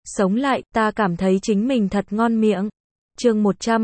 sống lại, ta cảm thấy chính mình thật ngon miệng. Chương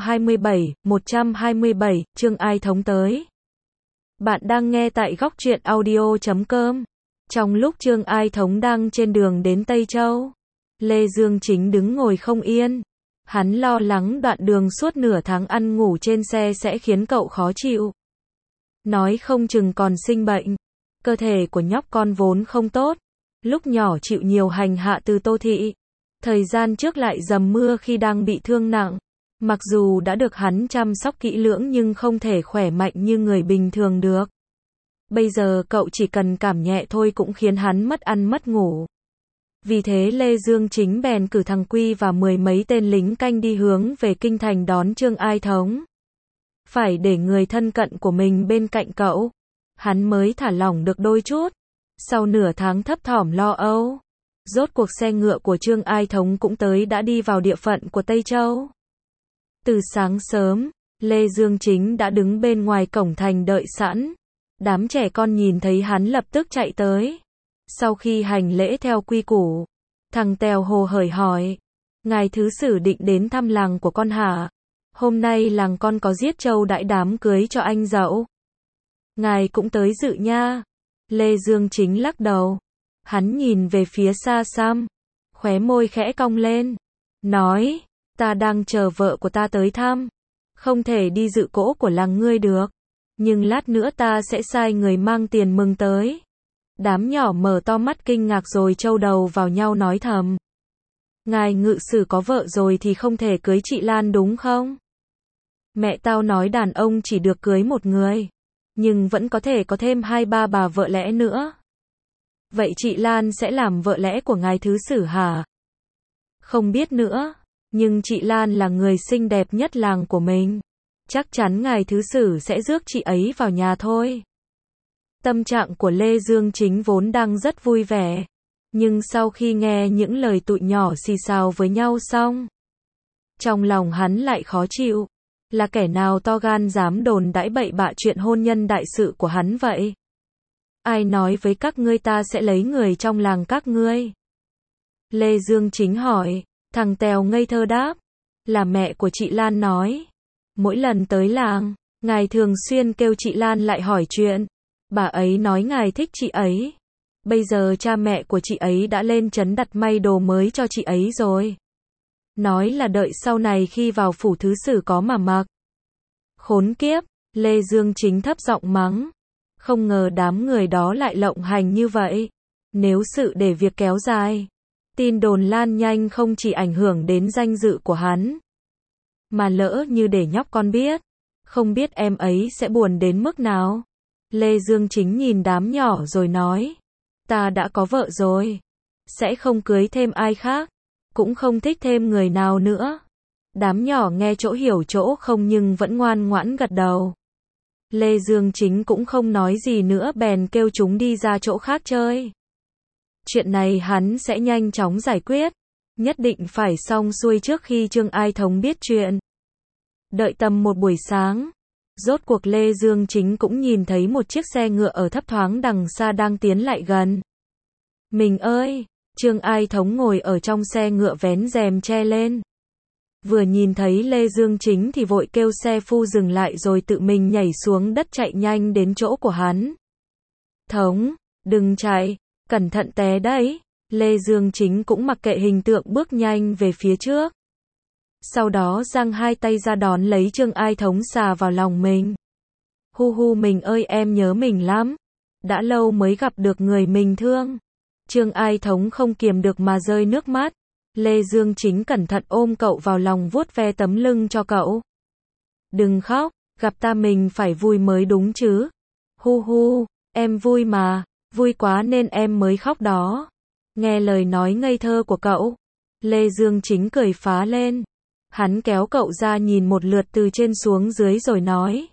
127, chương Ai Thống tới. Bạn đang nghe tại góc truyện audio.com. Trong lúc Trương Ai Thống đang trên đường đến Tây Châu, Lê Dương Chính đứng ngồi không yên. Hắn lo lắng đoạn đường suốt nửa tháng ăn ngủ trên xe sẽ khiến cậu khó chịu. Nói không chừng còn sinh bệnh. Cơ thể của nhóc con vốn không tốt. Lúc nhỏ chịu nhiều hành hạ từ Tô Thị. Thời gian trước lại dầm mưa khi đang bị thương nặng. Mặc dù đã được hắn chăm sóc kỹ lưỡng nhưng không thể khỏe mạnh như người bình thường được. Bây giờ cậu chỉ cần cảm nhẹ thôi cũng khiến hắn mất ăn mất ngủ. Vì thế Lê Dương Chính bèn cử thằng Quy và 10 mấy tên lính canh đi hướng về kinh thành đón Trương Ai Thống. Phải để người thân cận của mình bên cạnh cậu, hắn mới thả lỏng được đôi chút. Sau nửa tháng thấp thỏm lo âu, rốt cuộc xe ngựa của Trương Ai Thống cũng tới đã đi vào địa phận của Tây Châu. Từ sáng sớm, Lê Dương Chính đã đứng bên ngoài cổng thành đợi sẵn. Đám trẻ con nhìn thấy hắn lập tức chạy tới. Sau khi hành lễ theo quy củ, thằng Tèo hồ hởi hỏi: "Ngài thứ sử định đến thăm làng của con hả? Hôm nay làng con có giết trâu đãi đám cưới cho anh dậu." "Ngài cũng tới dự nha." Lê Dương Chính lắc đầu. Hắn nhìn về phía xa xăm, khóe môi khẽ cong lên, nói: "Ta đang chờ vợ của ta tới thăm, không thể đi dự cỗ của làng ngươi được. Nhưng lát nữa ta sẽ sai người mang tiền mừng tới." Đám nhỏ mở to mắt kinh ngạc rồi châu đầu vào nhau nói thầm: "Ngài ngự sử có vợ rồi thì không thể cưới chị Lan đúng không? Mẹ tao nói đàn ông chỉ được cưới một người, nhưng vẫn có thể có thêm 2-3 bà vợ lẽ nữa. Vậy chị Lan sẽ làm vợ lẽ của ngài thứ sử hả?" "Không biết nữa, nhưng chị Lan là người xinh đẹp nhất làng của mình. Chắc chắn ngài thứ sử sẽ rước chị ấy vào nhà thôi." Tâm trạng của Lê Dương Chính vốn đang rất vui vẻ. Nhưng sau khi nghe những lời tụi nhỏ xì xào với nhau xong, trong lòng hắn lại khó chịu. Là kẻ nào to gan dám đồn đãi bậy bạ chuyện hôn nhân đại sự của hắn vậy? "Ai nói với các ngươi ta sẽ lấy người trong làng các ngươi?" Lê Dương Chính hỏi. Thằng Tèo ngây thơ đáp: "Là mẹ của chị Lan nói. Mỗi lần tới làng, ngài thường xuyên kêu chị Lan lại hỏi chuyện. Bà ấy nói ngài thích chị ấy. Bây giờ cha mẹ của chị ấy đã lên trấn đặt may đồ mới cho chị ấy rồi. Nói là đợi sau này khi vào phủ thứ sử có mà mặc." Khốn kiếp, Lê Dương Chính thấp giọng mắng. Không ngờ đám người đó lại lộng hành như vậy. Nếu sự để việc kéo dài, tin đồn lan nhanh không chỉ ảnh hưởng đến danh dự của hắn, mà lỡ như để nhóc con biết, không biết em ấy sẽ buồn đến mức nào. Lê Dương Chính nhìn đám nhỏ rồi nói: "Ta đã có vợ rồi, sẽ không cưới thêm ai khác, cũng không thích thêm người nào nữa." Đám nhỏ nghe chỗ hiểu chỗ không nhưng vẫn ngoan ngoãn gật đầu. Lê Dương Chính cũng không nói gì nữa bèn kêu chúng đi ra chỗ khác chơi. Chuyện này hắn sẽ nhanh chóng giải quyết, nhất định phải xong xuôi trước khi Trương Ai Thống biết chuyện. Đợi tầm một buổi sáng, rốt cuộc Lê Dương Chính cũng nhìn thấy một chiếc xe ngựa ở thấp thoáng đằng xa đang tiến lại gần. "Mình ơi!" Trương Ai Thống ngồi ở trong xe ngựa vén rèm che lên. Vừa nhìn thấy Lê Dương Chính thì vội kêu xe phu dừng lại rồi tự mình nhảy xuống đất chạy nhanh đến chỗ của hắn. "Thống, đừng chạy, cẩn thận té đấy." Lê Dương Chính cũng mặc kệ hình tượng bước nhanh về phía trước. Sau đó giang hai tay ra đón lấy Trương Ai Thống xà vào lòng mình. "Hu hu mình ơi, em nhớ mình lắm. Đã lâu mới gặp được người mình thương." Trương Ai Thống không kiềm được mà rơi nước mắt. Lê Dương Chính cẩn thận ôm cậu vào lòng vuốt ve tấm lưng cho cậu. "Đừng khóc, gặp ta mình phải vui mới đúng chứ." "Hu hu, em vui mà, vui quá nên em mới khóc đó." Nghe lời nói ngây thơ của cậu, Lê Dương Chính cười phá lên. Hắn kéo cậu ra nhìn một lượt từ trên xuống dưới rồi nói: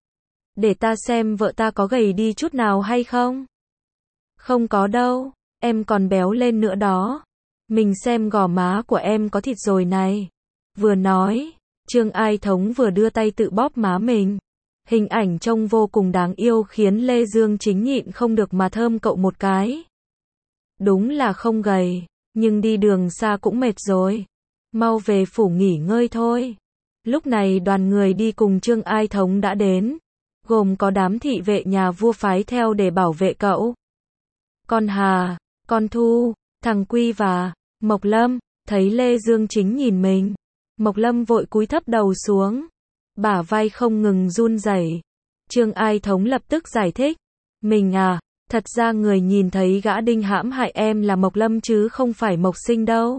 "Để ta xem vợ ta có gầy đi chút nào hay không." "Không có đâu, em còn béo lên nữa đó. Mình xem gò má của em có thịt rồi này." Vừa nói, Trương Ai Thống vừa đưa tay tự bóp má mình. Hình ảnh trông vô cùng đáng yêu khiến Lê Dương Chính nhịn không được mà thơm cậu một cái. Đúng là không gầy, Nhưng đi đường xa cũng mệt rồi. Mau về phủ nghỉ ngơi thôi. Lúc này đoàn người đi cùng Trương Ai Thống đã đến. Gồm có đám thị vệ nhà vua phái theo để bảo vệ cậu. Con Hà, con Thu, thằng Quy và Mộc Lâm, thấy Lê Dương Chính nhìn mình. Mộc Lâm vội cúi thấp đầu xuống. Bả vai không ngừng run rẩy. Trương Ai Thống lập tức giải thích. Mình à, thật ra người nhìn thấy gã đinh hãm hại em là Mộc Lâm chứ không phải Mộc Sinh đâu.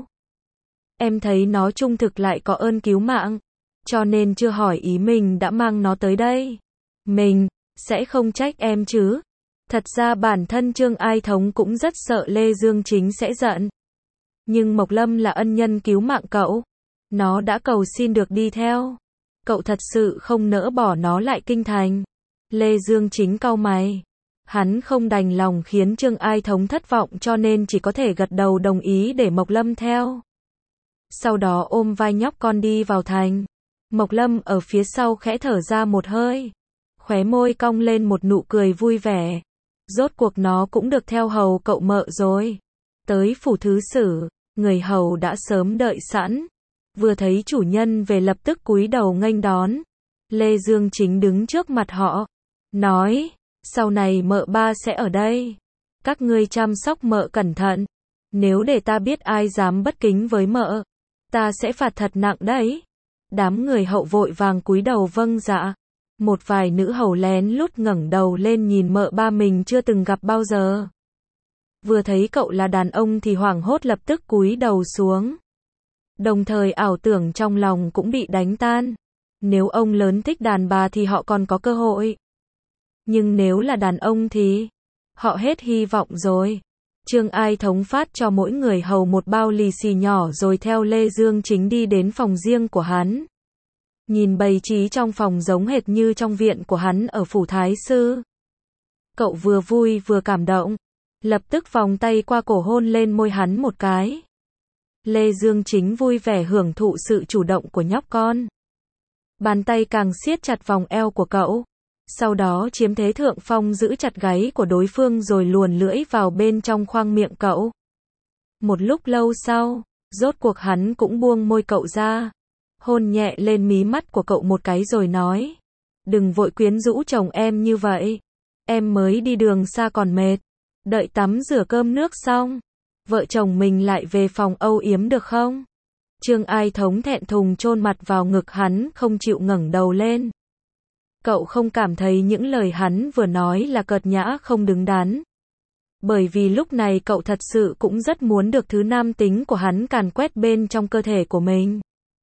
Em thấy nó trung thực lại có ơn cứu mạng. Cho nên chưa hỏi ý mình đã mang nó tới đây. Mình sẽ không trách em chứ. Thật ra bản thân Trương Ai Thống cũng rất sợ Lê Dương Chính sẽ giận. Nhưng Mộc Lâm là ân nhân cứu mạng cậu. Nó đã cầu xin được đi theo. Cậu thật sự không nỡ bỏ nó lại kinh thành. Lê Dương Chính cau mày. Hắn không đành lòng khiến Trương Ai Thống thất vọng cho nên chỉ có thể gật đầu đồng ý để Mộc Lâm theo. Sau đó ôm vai nhóc con đi vào thành. Mộc Lâm ở phía sau khẽ thở ra một hơi. Khóe môi cong lên một nụ cười vui vẻ. Rốt cuộc nó cũng được theo hầu cậu mợ rồi. Tới phủ thứ sử, người hầu đã sớm đợi sẵn. Vừa thấy chủ nhân về lập tức cúi đầu nghênh đón. Lê Dương Chính đứng trước mặt họ. Nói, sau này mợ ba sẽ ở đây. Các ngươi chăm sóc mợ cẩn thận. Nếu để ta biết ai dám bất kính với mợ, ta sẽ phạt thật nặng đấy. Đám người hậu vội vàng cúi đầu vâng dạ. Một vài nữ hầu lén lút ngẩng đầu lên nhìn mợ ba mình chưa từng gặp bao giờ. Vừa thấy cậu là đàn ông thì hoảng hốt lập tức cúi đầu xuống. Đồng thời ảo tưởng trong lòng cũng bị đánh tan. Nếu ông lớn thích đàn bà thì họ còn có cơ hội. Nhưng nếu là đàn ông thì họ hết hy vọng rồi. Trương Ai Thống phát cho mỗi người hầu một bao lì xì nhỏ rồi theo Lê Dương Chính đi đến phòng riêng của hắn. Nhìn bày trí trong phòng giống hệt như trong viện của hắn ở phủ Thái Sư. Cậu vừa vui vừa cảm động. Lập tức vòng tay qua cổ hôn lên môi hắn một cái. Lê Dương Chính vui vẻ hưởng thụ sự chủ động của nhóc con. Bàn tay càng siết chặt vòng eo của cậu. Sau đó chiếm thế thượng phong giữ chặt gáy của đối phương rồi luồn lưỡi vào bên trong khoang miệng cậu. Một lúc lâu sau, rốt cuộc hắn cũng buông môi cậu ra. Hôn nhẹ lên mí mắt của cậu một cái rồi nói. Đừng vội quyến rũ chồng em như vậy. Em mới đi đường xa còn mệt. Đợi tắm rửa cơm nước xong, vợ chồng mình lại về phòng âu yếm được không? Trương Ai Thống thẹn thùng chôn mặt vào ngực hắn không chịu ngẩng đầu lên. Cậu không cảm thấy những lời hắn vừa nói là cợt nhã không đứng đắn. Bởi vì lúc này cậu thật sự cũng rất muốn được thứ nam tính của hắn càn quét bên trong cơ thể của mình.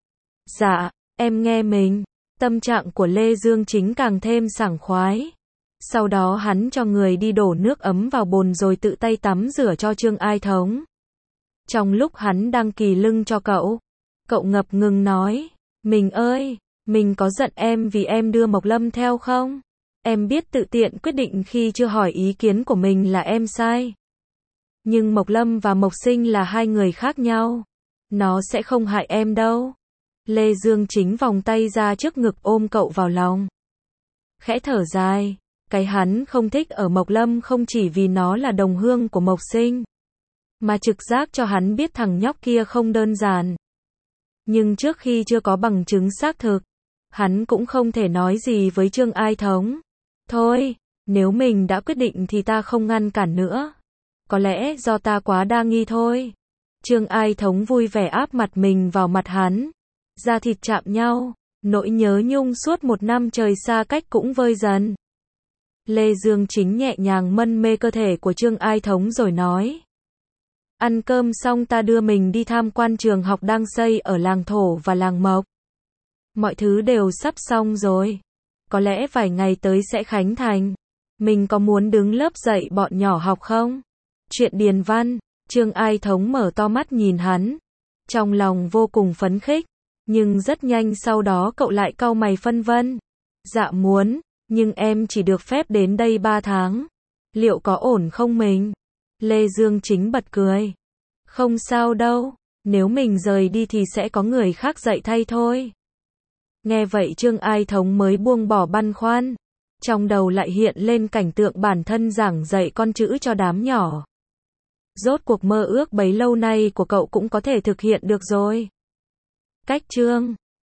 Dạ, em nghe mình. Tâm trạng của Lê Dương Chính càng thêm sảng khoái. Sau đó hắn cho người đi đổ nước ấm vào bồn rồi tự tay tắm rửa cho Trương Ai Thống. Trong lúc hắn đang kỳ lưng cho cậu, cậu ngập ngừng nói, mình ơi, mình có giận em vì em đưa Mộc Lâm theo không? Em biết tự tiện quyết định khi chưa hỏi ý kiến của mình là em sai. Nhưng Mộc Lâm và Mộc Sinh là hai người khác nhau. Nó sẽ không hại em đâu. Lê Dương Chính vòng tay ra trước ngực ôm cậu vào lòng. Khẽ thở dài. Cái hắn không thích ở Mộc Lâm không chỉ vì nó là đồng hương của Mộc Sinh, mà trực giác cho hắn biết thằng nhóc kia không đơn giản. Nhưng trước khi chưa có bằng chứng xác thực, hắn cũng không thể nói gì với Trương Ai Thống. Thôi, nếu mình đã quyết định thì ta không ngăn cản nữa. Có lẽ do ta quá đa nghi thôi. Trương Ai Thống vui vẻ áp mặt mình vào mặt hắn. Da thịt chạm nhau, nỗi nhớ nhung suốt một năm trời xa cách cũng vơi dần. Lê Dương Chính nhẹ nhàng mân mê cơ thể của Trương Ai Thống rồi nói. Ăn cơm xong ta đưa mình đi tham quan trường học đang xây ở làng Thổ và làng Mộc. Mọi thứ đều sắp xong rồi. Có lẽ vài ngày tới sẽ khánh thành. Mình có muốn đứng lớp dạy bọn nhỏ học không? Chuyện điền văn. Trương Ai Thống mở to mắt nhìn hắn. Trong lòng vô cùng phấn khích. Nhưng rất nhanh sau đó cậu lại cau mày phân vân. Dạ muốn. Nhưng em chỉ được phép đến đây 3 tháng. Liệu có ổn không mình? Lê Dương Chính bật cười. Không sao đâu. Nếu mình rời đi thì sẽ có người khác dạy thay thôi. Nghe vậy Trương Ai Thống mới buông bỏ băn khoăn. Trong đầu lại hiện lên cảnh tượng bản thân giảng dạy con chữ cho đám nhỏ. Rốt cuộc mơ ước bấy lâu nay của cậu cũng có thể thực hiện được rồi. Cách chương